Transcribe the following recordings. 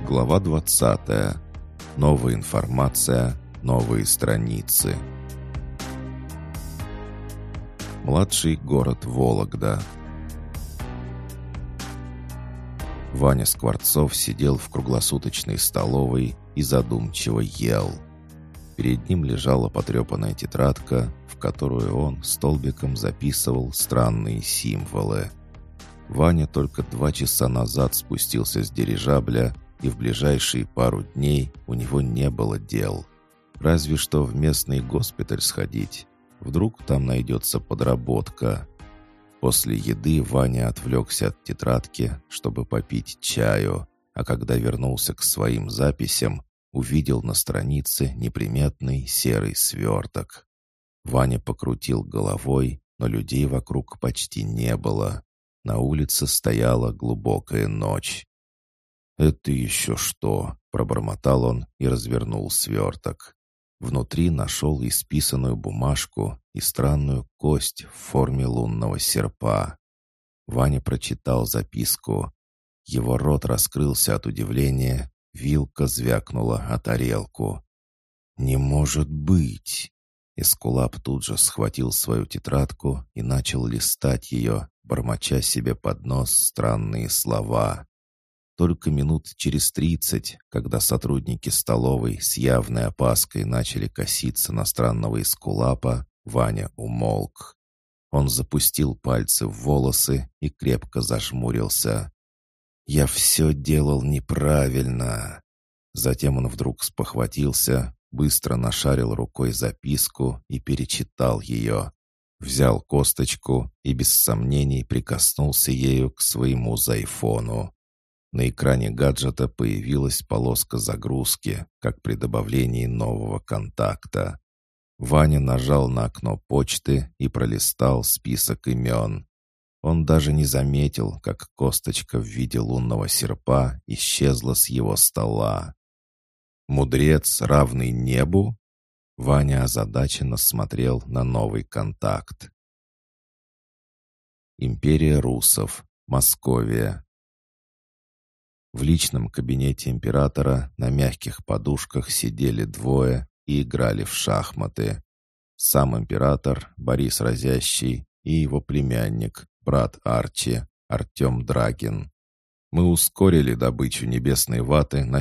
Глава 20. Новая информация, новые страницы. Младший город Вологда. Ваня Скворцов сидел в круглосуточной столовой и задумчиво ел. Перед ним лежала потрепанная тетрадка, в которую он столбиком записывал странные символы. Ваня только 2 часа назад спустился с дирижабля, и в ближайшие пару дней у него не было дел. Разве что в местный госпиталь сходить. Вдруг там найдется подработка. После еды Ваня отвлекся от тетрадки, чтобы попить чаю, а когда вернулся к своим записям, увидел на странице неприметный серый сверток. Ваня покрутил головой, но людей вокруг почти не было. На улице стояла глубокая ночь. «Это еще что?» — пробормотал он и развернул сверток. Внутри нашел исписанную бумажку и странную кость в форме лунного серпа. Ваня прочитал записку. Его рот раскрылся от удивления, вилка звякнула о тарелку. «Не может быть!» Эскулап тут же схватил свою тетрадку и начал листать ее, бормоча себе под нос странные слова. Только минут через 30, когда сотрудники столовой с явной опаской начали коситься на странного эскулапа, Ваня умолк. Он запустил пальцы в волосы и крепко зажмурился. «Я все делал неправильно!» Затем он вдруг спохватился, быстро нашарил рукой записку и перечитал ее. Взял косточку и без сомнений прикоснулся ею к своему зайфону. На экране гаджета появилась полоска загрузки, как при добавлении нового контакта. Ваня нажал на окно почты и пролистал список имен. Он даже не заметил, как косточка в виде лунного серпа исчезла с его стола. «Мудрец, равный небу?» Ваня озадаченно смотрел на новый контакт. Империя русов. Московия. В личном кабинете императора на мягких подушках сидели двое и играли в шахматы. Сам император, Борис Разящий, и его племянник, брат Арчи, Артем Драгин. «Мы ускорили добычу небесной ваты на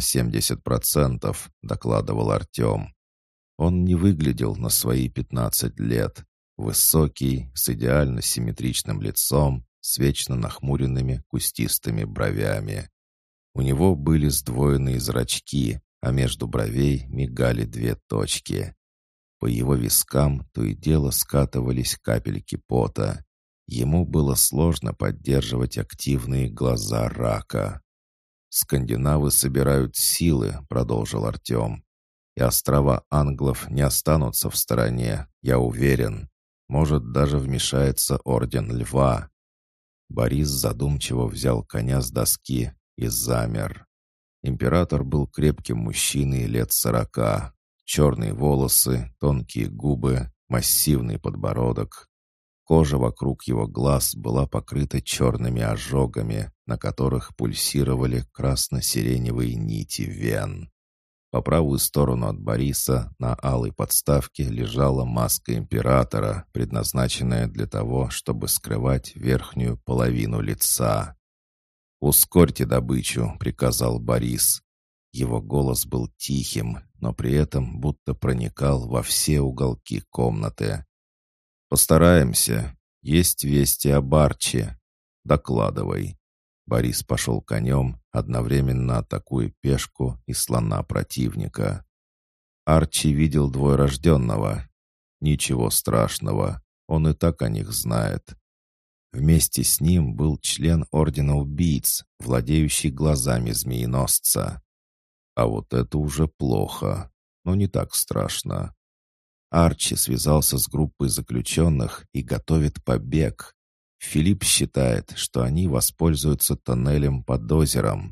70%, докладывал Артем. Он не выглядел на свои 15 лет. Высокий, с идеально симметричным лицом, с вечно нахмуренными кустистыми бровями. У него были сдвоенные зрачки, а между бровей мигали 2 точки. По его вискам то и дело скатывались капельки пота. Ему было сложно поддерживать активные глаза рака. «Скандинавы собирают силы», — продолжил Артем. «И острова англов не останутся в стороне, я уверен. Может, даже вмешается Орден Льва». Борис задумчиво взял коня с доски и замер. Император был крепким мужчиной лет 40. Черные волосы, тонкие губы, массивный подбородок. Кожа вокруг его глаз была покрыта черными ожогами, на которых пульсировали красно-сиреневые нити вен. По правую сторону от Бориса на алой подставке лежала маска императора, предназначенная для того, чтобы скрывать верхнюю половину лица. «Ускорьте добычу», — приказал Борис. Его голос был тихим, но при этом будто проникал во все уголки комнаты. «Постараемся. Есть вести об Арчи. Докладывай». Борис пошел конем, одновременно атакуя пешку и слона противника. Арчи видел двоерожденного. Ничего страшного, он и так о них знает. Вместе с ним был член Ордена Убийц, владеющий глазами змееносца. А вот это уже плохо, но не так страшно. Арчи связался с группой заключенных и готовит побег. Филипп считает, что они воспользуются тоннелем под озером.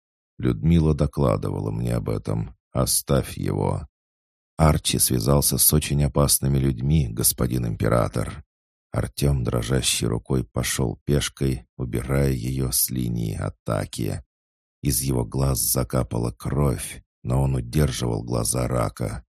Людмила докладывала мне об этом. Оставь его. Арчи связался с очень опасными людьми, господин император. Артем дрожащей рукой пошел пешкой, убирая ее с линии атаки. Из его глаз закапала кровь, но он удерживал глаза рака.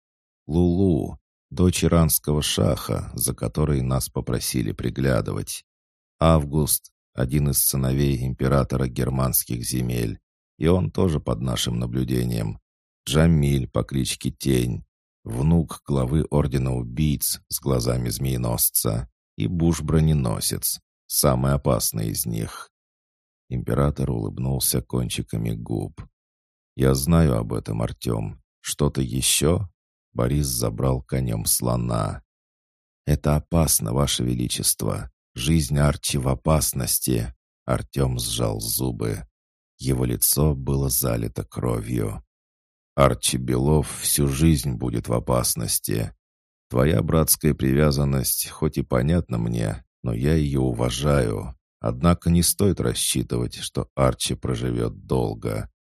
Лулу, дочь иранского шаха, за которой нас попросили приглядывать. Август, один из сыновей императора германских земель, и он тоже под нашим наблюдением. Джамиль по кличке Тень, внук главы Ордена Убийц с глазами змееносца, и Буш-броненосец, самый опасный из них. Император улыбнулся кончиками губ. «Я знаю об этом, Артем. Что-то еще?» Борис забрал конем слона. «Это опасно, Ваше Величество. Жизнь Арчи в опасности!» Артем сжал зубы. Его лицо было залито кровью. «Арчи Белов всю жизнь будет в опасности. Твоя братская привязанность хоть и понятна мне, но я ее уважаю. Однако не стоит рассчитывать, что Арчи проживет долго».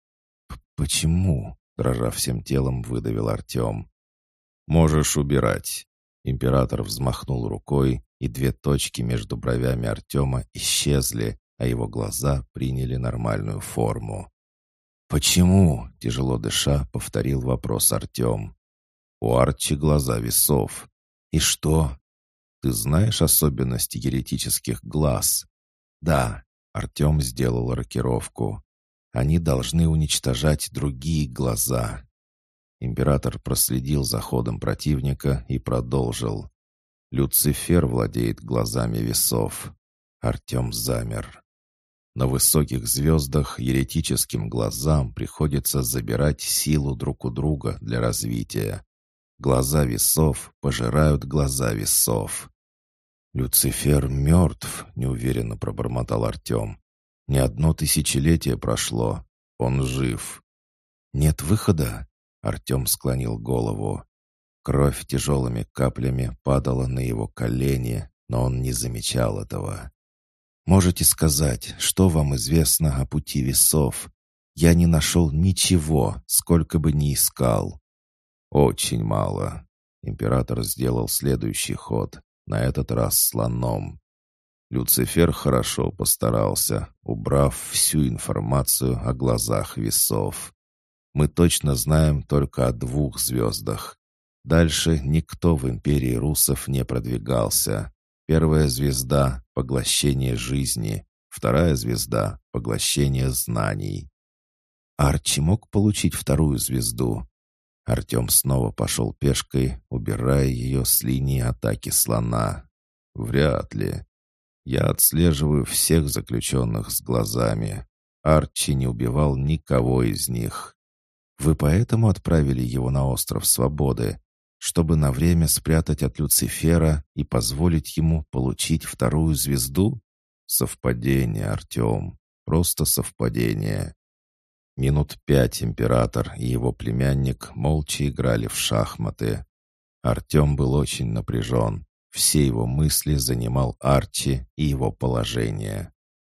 «Почему?» — дрожа всем телом, выдавил Артем. «Можешь убирать». Император взмахнул рукой, и 2 точки между бровями Артема исчезли, а его глаза приняли нормальную форму. «Почему?» — тяжело дыша, повторил вопрос Артем. «У Арчи глаза весов». «И что?» «Ты знаешь особенности еретических глаз?» «Да», — Артем сделал рокировку. «Они должны уничтожать другие глаза». Император проследил за ходом противника и продолжил. «Люцифер владеет глазами весов». Артем замер. На высоких звездах еретическим глазам приходится забирать силу друг у друга для развития. Глаза весов пожирают глаза весов. «Люцифер мертв», — неуверенно пробормотал Артем. «Не одно тысячелетие прошло. Он жив». «Нет выхода?» — Артем склонил голову. Кровь тяжелыми каплями падала на его колени, но он не замечал этого. «Можете сказать, что вам известно о пути весов? Я не нашел ничего, сколько бы ни искал». «Очень мало». Император сделал следующий ход, на этот раз слоном. Люцифер хорошо постарался, убрав всю информацию о глазах весов. Мы точно знаем только о 2 звездах. Дальше никто в империи русов не продвигался. Первая звезда — поглощение жизни, вторая звезда — поглощение знаний. Арчи мог получить 2-ю звезду. Артем снова пошел пешкой, убирая ее с линии атаки слона. Вряд ли. Я отслеживаю всех заключенных с глазами. Арчи не убивал никого из них. Вы поэтому отправили его на остров Свободы, чтобы на время спрятать от Люцифера и позволить ему получить 2-ю звезду? Совпадение, Артем. Просто совпадение. Минут 5 император и его племянник молча играли в шахматы. Артем был очень напряжен. Все его мысли занимал Арчи и его положение.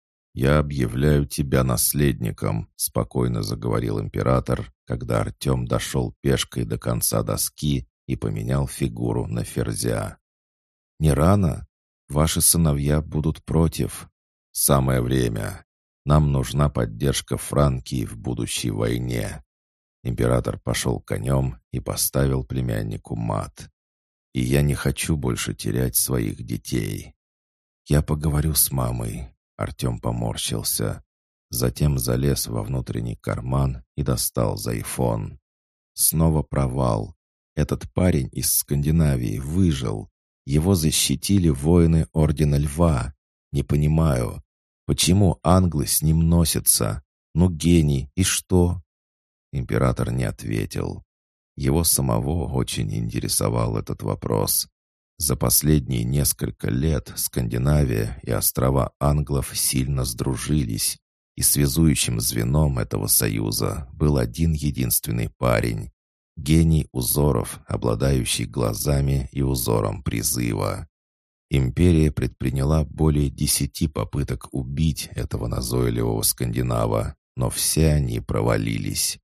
«Я объявляю тебя наследником», — спокойно заговорил император, когда Артем дошел пешкой до конца доски и поменял фигуру на ферзя. «Не рано? Ваши сыновья будут против. Самое время. Нам нужна поддержка Франкии в будущей войне». Император пошел конем и поставил племяннику мат. «И я не хочу больше терять своих детей. Я поговорю с мамой». Артем поморщился. Затем залез во внутренний карман и достал зайфон. Снова провал. Этот парень из Скандинавии выжил. Его защитили воины Ордена Льва. Не понимаю, почему англы с ним носятся? Ну, гений, и что?» Император не ответил. Его самого очень интересовал этот вопрос. За последние несколько лет Скандинавия и острова англов сильно сдружились, и связующим звеном этого союза был один единственный парень — гений узоров, обладающий глазами и узором призыва. Империя предприняла более 10 попыток убить этого назойливого скандинава, но все они провалились.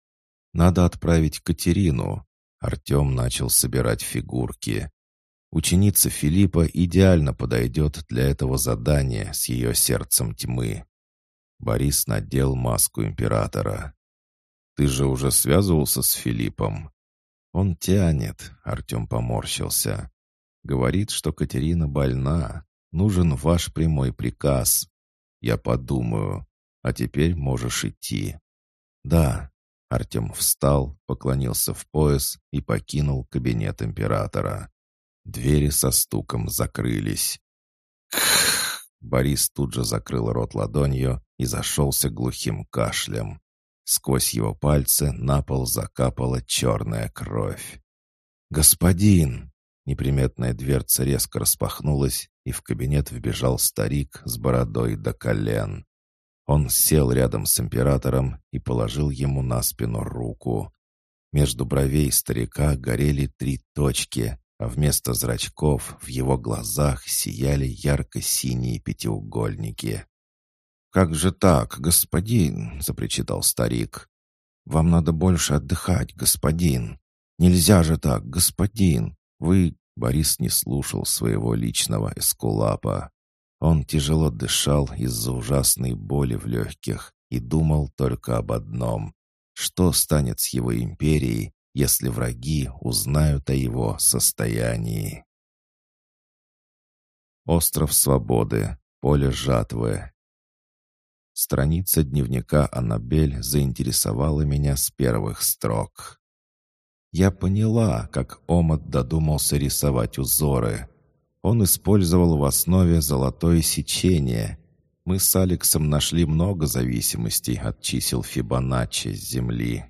«Надо отправить Катерину». Артем начал собирать фигурки. Ученица Филиппа идеально подойдет для этого задания с ее сердцем тьмы. Борис надел маску императора. «Ты же уже связывался с Филиппом?» «Он тянет», — Артем поморщился. «Говорит, что Катерина больна. Нужен ваш прямой приказ. Я подумаю. А теперь можешь идти». «Да». Артем встал, поклонился в пояс и покинул кабинет императора. Двери со стуком закрылись. Борис тут же закрыл рот ладонью и зашелся глухим кашлем. Сквозь его пальцы на пол закапала черная кровь. «Господин!» Неприметная дверца резко распахнулась, и в кабинет вбежал старик с бородой до колен. Он сел рядом с императором и положил ему на спину руку. Между бровей старика горели 3 точки, а вместо зрачков в его глазах сияли ярко-синие пятиугольники. «Как же так, господин?» — запричитал старик. «Вам надо больше отдыхать, господин. Нельзя же так, господин. Вы...» Борис не слушал своего личного эскулапа. Он тяжело дышал из-за ужасной боли в легких и думал только об одном. Что станет с его империей, если враги узнают о его состоянии? Остров Свободы. Поле жатвы. Страница дневника Аннабель заинтересовала меня с первых строк. Я поняла, как Омад додумался рисовать узоры. Он использовал в основе золотое сечение. Мы с Алексом нашли много зависимостей от чисел Фибоначчи с Земли.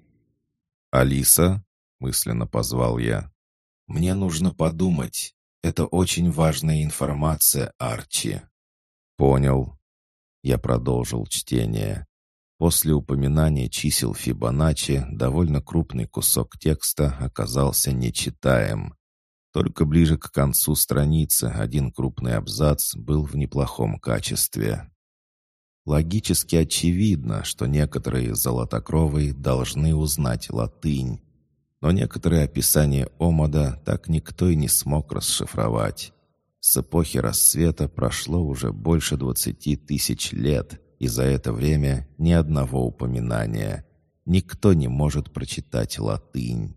«Алиса?» — мысленно позвал я. «Мне нужно подумать. Это очень важная информация, Арчи». «Понял». Я продолжил чтение. После упоминания чисел Фибоначчи довольно крупный кусок текста оказался нечитаем. Только ближе к концу страницы один крупный абзац был в неплохом качестве. Логически очевидно, что некоторые золотокровые должны узнать латынь, но некоторые описания Омада так никто и не смог расшифровать. С эпохи рассвета прошло уже больше 20 тысяч лет, и за это время ни одного упоминания. Никто не может прочитать латынь.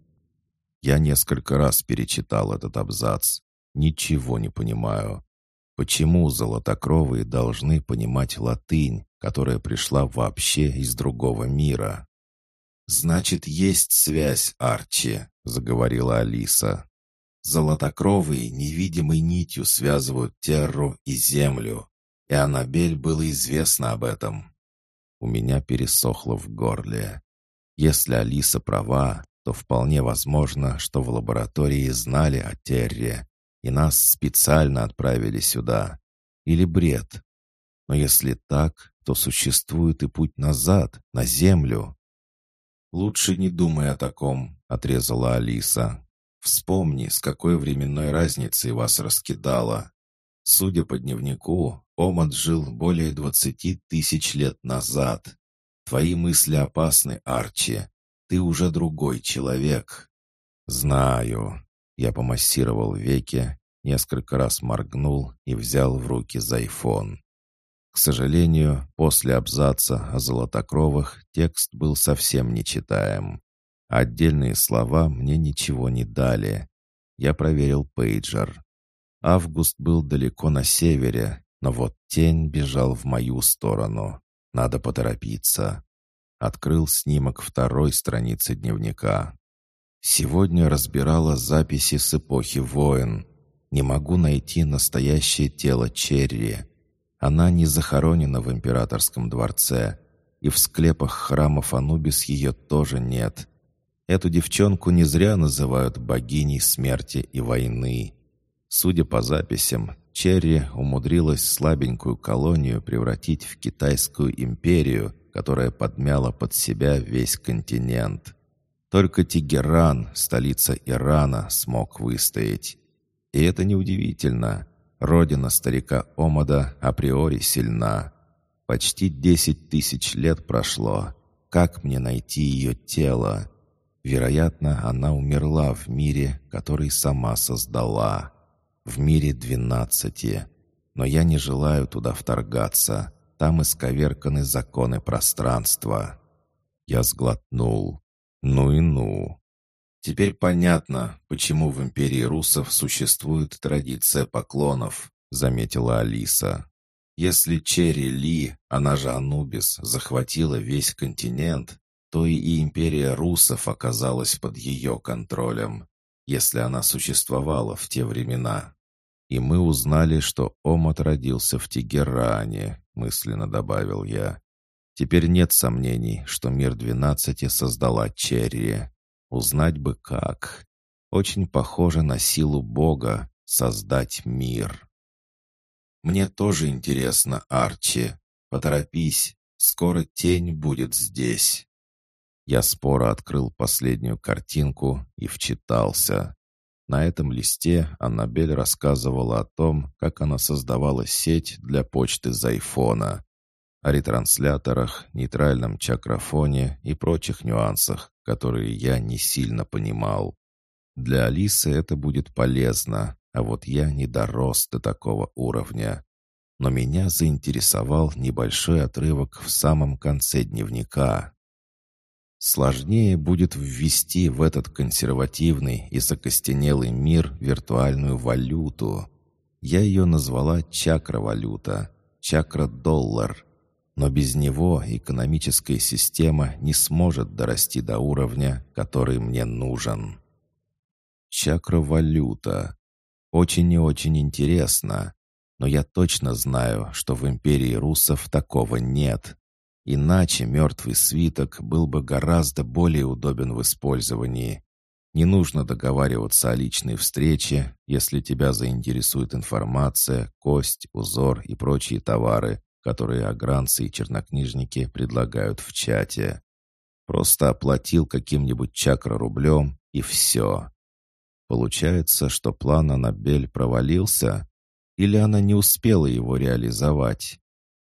Я несколько раз перечитал этот абзац. Ничего не понимаю. Почему золотокровые должны понимать латынь, которая пришла вообще из другого мира? «Значит, есть связь, Арчи», — заговорила Алиса. «Золотокровые невидимой нитью связывают Терру и Землю, и Аннабель было известно об этом». У меня пересохло в горле. Если Алиса права, то вполне возможно, что в лаборатории знали о Терре, и нас специально отправили сюда. Или бред. Но если так, то существует и путь назад, на Землю. «Лучше не думай о таком», — отрезала Алиса. «Вспомни, с какой временной разницей вас раскидало. Судя по дневнику, Омад жил более 20 тысяч лет назад. Твои мысли опасны, Арчи. Ты уже другой человек». «Знаю». Я помассировал веки, несколько раз моргнул и взял в руки зайфон. К сожалению, после абзаца о золотокровых текст был совсем нечитаем. Отдельные слова мне ничего не дали. Я проверил пейджер. Август был далеко на севере, но вот тень бежал в мою сторону. Надо поторопиться. Открыл снимок второй страницы дневника. Сегодня разбирала записи с эпохи войн. Не могу найти настоящее тело Черри. Она не захоронена в императорском дворце, и в склепах храмов Анубис ее тоже нет. Эту девчонку не зря называют богиней смерти и войны. Судя по записям, Черри умудрилась слабенькую колонию превратить в Китайскую империю, которая подмяла под себя весь континент. Только Тегеран, столица Ирана, смог выстоять. И это неудивительно. Родина старика Омада априори сильна. Почти 10 тысяч лет прошло. Как мне найти ее тело? Вероятно, она умерла в мире, который сама создала. В мире 12. Но я не желаю туда вторгаться. там исковерканы законы пространства». Я сглотнул. Ну и ну. Теперь понятно, почему в империи русов существует традиция поклонов, заметила Алиса. Если Черри Ли, она же Анубис, захватила весь континент, то и империя русов оказалась под ее контролем, если она существовала в те времена. И мы узнали, что Омут родился в Тегеране, мысленно добавил я. Теперь нет сомнений, что мир 12 создала Черри. Узнать бы как. Очень похоже на силу Бога создать мир. «Мне тоже интересно, Арчи. Поторопись, скоро тень будет здесь». Я споро открыл последнюю картинку и вчитался. На этом листе Аннабель рассказывала о том, как она создавала сеть для почты с айфона, о ретрансляторах, нейтральном чакрофоне и прочих нюансах, которые я не сильно понимал. Для Алисы это будет полезно, а вот я не дорос до такого уровня. Но меня заинтересовал небольшой отрывок в самом конце дневника. Сложнее будет ввести в этот консервативный и закостенелый мир виртуальную валюту. Я ее назвала чакра-валюта, чакра-доллар. Но без него экономическая система не сможет дорасти до уровня, который мне нужен. Чакра-валюта. Очень и очень интересно. Но я точно знаю, что в империи русов такого нет. Иначе мертвый свиток был бы гораздо более удобен в использовании. Не нужно договариваться о личной встрече, если тебя заинтересует информация, кость, узор и прочие товары, которые агранцы и чернокнижники предлагают в чате. Просто оплатил каким-нибудь чакра-рублем, и все. Получается, что план Аннабель провалился? Или она не успела его реализовать?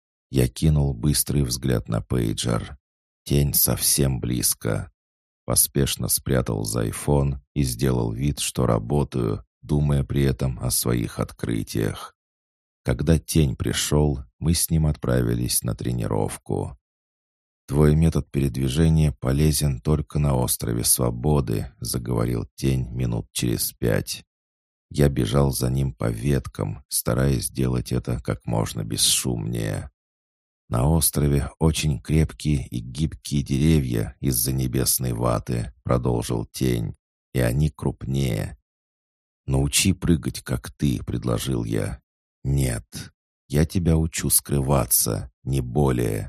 Я кинул быстрый взгляд на пейджер. Тень совсем близко. Поспешно спрятал за айфон и сделал вид, что работаю, думая при этом о своих открытиях. Когда тень пришел, мы с ним отправились на тренировку. «Твой метод передвижения полезен только на острове Свободы», — заговорил тень минут через 5. Я бежал за ним по веткам, стараясь сделать это как можно бесшумнее. «На острове очень крепкие и гибкие деревья из-за небесной ваты», — продолжил тень, — «и они крупнее». «Научи прыгать, как ты», — предложил я. «Нет, я тебя учу скрываться, не более».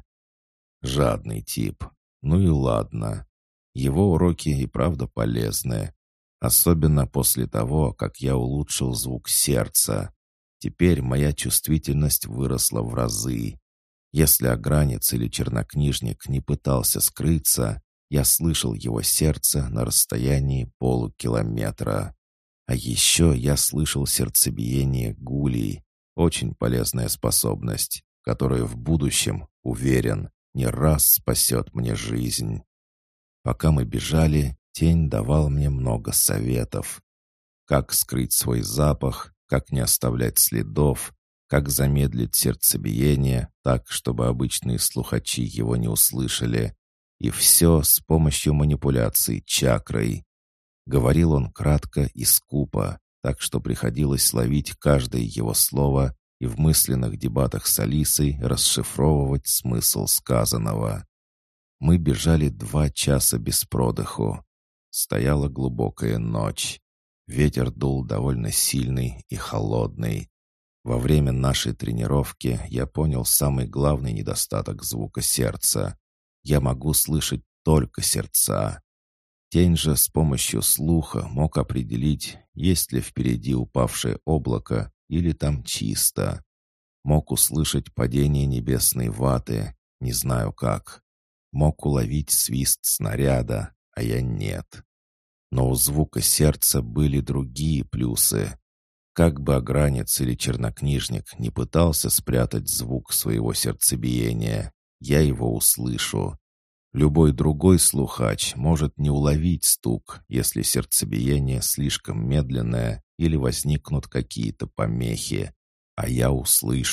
Жадный тип. Ну и ладно. Его уроки и правда полезны. Особенно после того, как я улучшил звук сердца. Теперь моя чувствительность выросла в разы. Если агранец или чернокнижник не пытался скрыться, я слышал его сердце на расстоянии полукилометра. А еще я слышал сердцебиение гулей. Очень полезная способность, которая в будущем, уверен, не раз спасет мне жизнь. Пока мы бежали, тень давал мне много советов. Как скрыть свой запах, как не оставлять следов, как замедлить сердцебиение так, чтобы обычные слухачи его не услышали. И все с помощью манипуляций чакрой. Говорил он кратко и скупо, так что приходилось ловить каждое его слово и в мысленных дебатах с Алисой расшифровывать смысл сказанного. Мы бежали 2 часа без продыху. Стояла глубокая ночь. Ветер дул довольно сильный и холодный. Во время нашей тренировки я понял самый главный недостаток звука сердца. Я могу слышать только сердца. Тень же с помощью слуха мог определить, есть ли впереди упавшее облако или там чисто. Мог услышать падение небесной ваты, не знаю как. Мог уловить свист снаряда, а я нет. Но у звука сердца были другие плюсы. Как бы агранец или чернокнижник не пытался спрятать звук своего сердцебиения, я его услышу. Любой другой слухач может не уловить стук, если сердцебиение слишком медленное или возникнут какие-то помехи. А я услышу,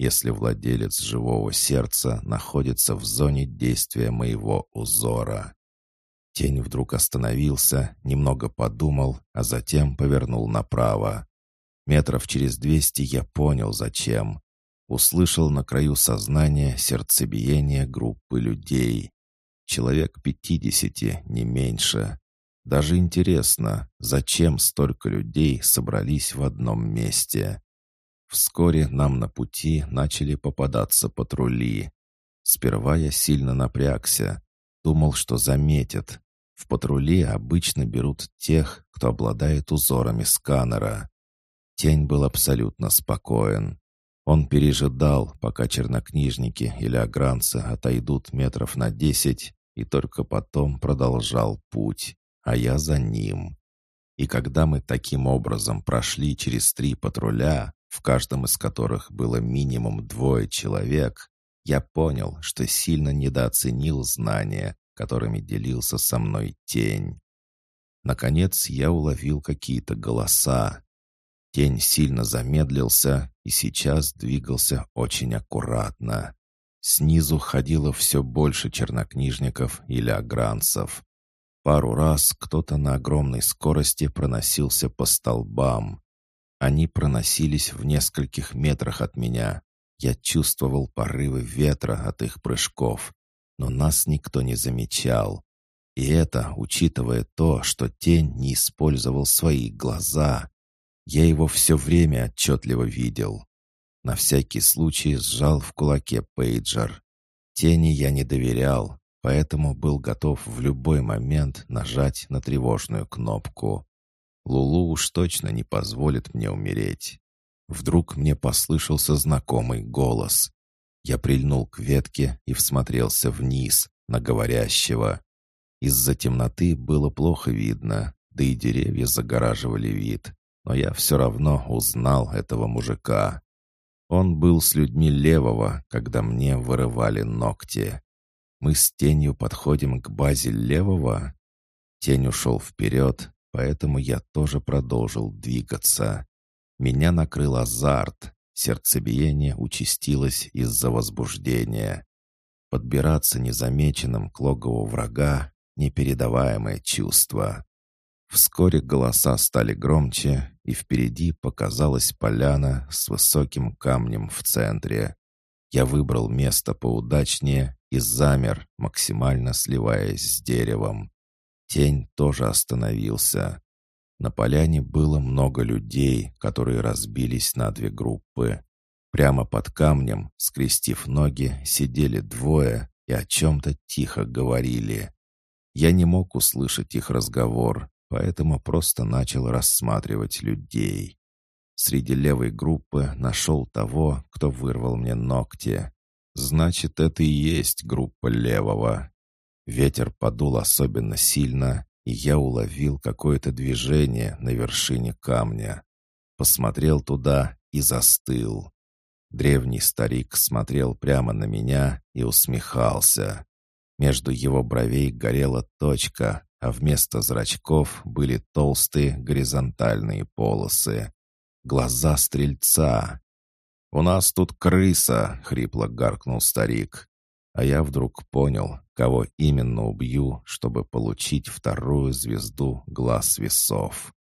если владелец живого сердца находится в зоне действия моего узора. Тень вдруг остановился, немного подумал, а затем повернул направо. Метров через 200 я понял, зачем. Услышал на краю сознания сердцебиение группы людей. Человек 50, не меньше. Даже интересно, зачем столько людей собрались в одном месте. Вскоре нам на пути начали попадаться патрули. Сперва я сильно напрягся. Думал, что заметят. В патрули обычно берут тех, кто обладает узорами сканера. Тень был абсолютно спокоен. Он пережидал, пока чернокнижники или огранцы отойдут метров на 10, и только потом продолжал путь, а я за ним. И когда мы таким образом прошли через 3 патруля, в каждом из которых было минимум 2 человек, я понял, что сильно недооценил знания, которыми делился со мной тень. Наконец я уловил какие-то голоса. Тень сильно замедлился и сейчас двигался очень аккуратно. Снизу ходило все больше чернокнижников или огранцев. Пару раз кто-то на огромной скорости проносился по столбам. Они проносились в нескольких метрах от меня. Я чувствовал порывы ветра от их прыжков, но нас никто не замечал. И это, учитывая то, что тень не использовал свои глаза. Я его все время отчетливо видел. На всякий случай сжал в кулаке пейджер. Тени я не доверял, поэтому был готов в любой момент нажать на тревожную кнопку. Лулу уж точно не позволит мне умереть. Вдруг мне послышался знакомый голос. Я прильнул к ветке и всмотрелся вниз, на говорящего. Из-за темноты было плохо видно, да и деревья загораживали вид. Но я все равно узнал этого мужика. Он был с людьми левого, когда мне вырывали ногти. Мы с тенью подходим к базе левого. Тень ушел вперед, поэтому я тоже продолжил двигаться. Меня накрыл азарт. Сердцебиение участилось из-за возбуждения. Подбираться незамеченным к логову врага — непередаваемое чувство. Вскоре голоса стали громче, и впереди показалась поляна с высоким камнем в центре. Я выбрал место поудачнее и замер, максимально сливаясь с деревом. Тень тоже остановился. На поляне было много людей, которые разбились на 2 группы. Прямо под камнем, скрестив ноги, сидели 2 и о чем-то тихо говорили. Я не мог услышать их разговор, поэтому просто начал рассматривать людей. Среди левой группы нашел того, кто вырвал мне ногти. Значит, это и есть группа левого. Ветер подул особенно сильно, и я уловил какое-то движение на вершине камня. Посмотрел туда и застыл. Древний старик смотрел прямо на меня и усмехался. Между его бровей горела точка, а вместо зрачков были толстые горизонтальные полосы. Глаза стрельца. «У нас тут крыса!» — хрипло гаркнул старик. А я вдруг понял, кого именно убью, чтобы получить 2-ю звезду глаз весов.